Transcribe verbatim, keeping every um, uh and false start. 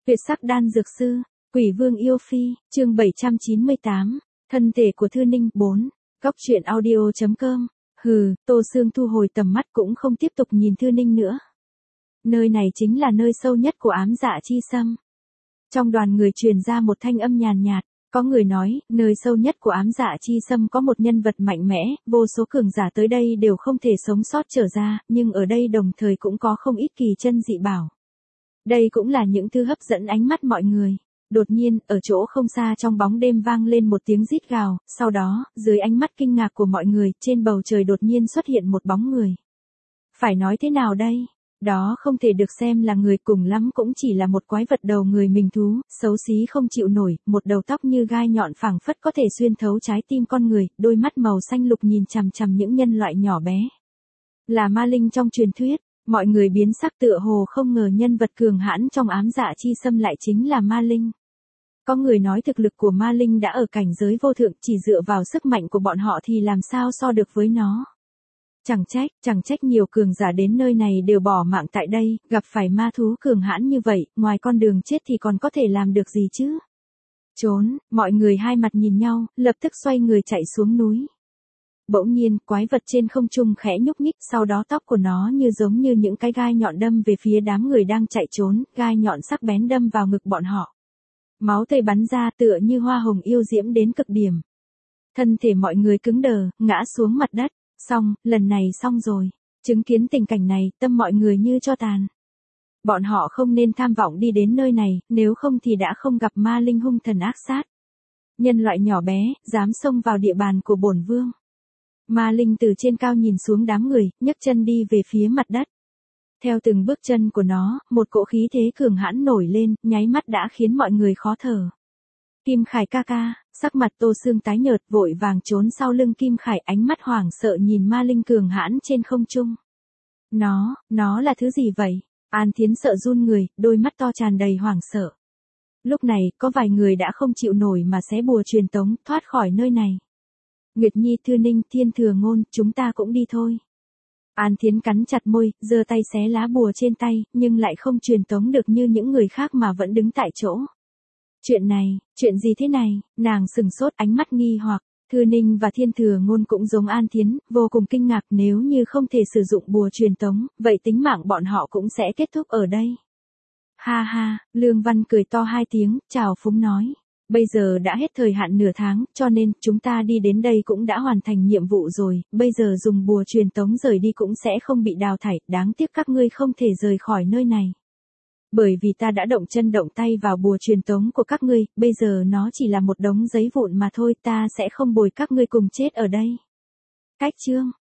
Tuyệt sắc đan dược sư, Quỷ Vương yêu phi, chương bảy trăm chín mươi tám, thân thể của Thư Ninh, bốn, góc truyện audio.com, hừ, Tô Sương thu hồi tầm mắt cũng không tiếp tục nhìn Thư Ninh nữa. Nơi này chính là nơi sâu nhất của ám dạ chi xâm. Trong đoàn người truyền ra một thanh âm nhàn nhạt, có người nói, nơi sâu nhất của ám dạ chi xâm có một nhân vật mạnh mẽ, vô số cường giả tới đây đều không thể sống sót trở ra, nhưng ở đây đồng thời cũng có không ít kỳ chân dị bảo. Đây cũng là những thứ hấp dẫn ánh mắt mọi người. Đột nhiên, ở chỗ không xa trong bóng đêm vang lên một tiếng rít gào, sau đó, dưới ánh mắt kinh ngạc của mọi người, trên bầu trời đột nhiên xuất hiện một bóng người. Phải nói thế nào đây? Đó không thể được xem là người, cùng lắm cũng chỉ là một quái vật đầu người mình thú, xấu xí không chịu nổi, một đầu tóc như gai nhọn phảng phất có thể xuyên thấu trái tim con người, đôi mắt màu xanh lục nhìn chằm chằm những nhân loại nhỏ bé. Là ma linh trong truyền thuyết. Mọi người biến sắc, tựa hồ không ngờ nhân vật cường hãn trong ám dạ chi xâm lại chính là ma linh. Có người nói thực lực của ma linh đã ở cảnh giới vô thượng, chỉ dựa vào sức mạnh của bọn họ thì làm sao so được với nó. Chẳng trách, chẳng trách nhiều cường giả đến nơi này đều bỏ mạng tại đây, gặp phải ma thú cường hãn như vậy, ngoài con đường chết thì còn có thể làm được gì chứ. Trốn, mọi người hai mặt nhìn nhau, lập tức xoay người chạy xuống núi. Bỗng nhiên, quái vật trên không trung khẽ nhúc nhích, sau đó tóc của nó như giống như những cái gai nhọn đâm về phía đám người đang chạy trốn, gai nhọn sắc bén đâm vào ngực bọn họ. Máu tươi bắn ra tựa như hoa hồng yêu diễm đến cực điểm. Thân thể mọi người cứng đờ, ngã xuống mặt đất. Xong, lần này xong rồi. Chứng kiến tình cảnh này, tâm mọi người như tro tàn. Bọn họ không nên tham vọng đi đến nơi này, nếu không thì đã không gặp ma linh hung thần ác sát. Nhân loại nhỏ bé, dám xông vào địa bàn của bổn vương. Ma linh từ trên cao nhìn xuống đám người, nhấc chân đi về phía mặt đất. Theo từng bước chân của nó, một cỗ khí thế cường hãn nổi lên, nháy mắt đã khiến mọi người khó thở. Kim Khải ca ca, sắc mặt Tô Sương tái nhợt, vội vàng trốn sau lưng Kim Khải, ánh mắt hoảng sợ nhìn ma linh cường hãn trên không trung. Nó, nó là thứ gì vậy? An Thiến sợ run người, đôi mắt to tràn đầy hoảng sợ. Lúc này, có vài người đã không chịu nổi mà xé bùa truyền tống, thoát khỏi nơi này. Nguyệt Nhi, Thư Ninh, Thiên Thừa Ngôn, chúng ta cũng đi thôi. An Thiến cắn chặt môi, giơ tay xé lá bùa trên tay, nhưng lại không truyền tống được như những người khác mà vẫn đứng tại chỗ. Chuyện này, chuyện gì thế này? Nàng sừng sốt, ánh mắt nghi hoặc. Thư Ninh và Thiên Thừa Ngôn cũng giống An Thiến, vô cùng kinh ngạc, nếu như không thể sử dụng bùa truyền tống, vậy tính mạng bọn họ cũng sẽ kết thúc ở đây. Ha ha, Lương Văn cười to hai tiếng, chào phúng nói. Bây giờ đã hết thời hạn nửa tháng, cho nên, chúng ta đi đến đây cũng đã hoàn thành nhiệm vụ rồi, bây giờ dùng bùa truyền tống rời đi cũng sẽ không bị đào thải, đáng tiếc các ngươi không thể rời khỏi nơi này. Bởi vì ta đã động chân động tay vào bùa truyền tống của các ngươi, bây giờ nó chỉ là một đống giấy vụn mà thôi, ta sẽ không bồi các ngươi cùng chết ở đây. Cách chương,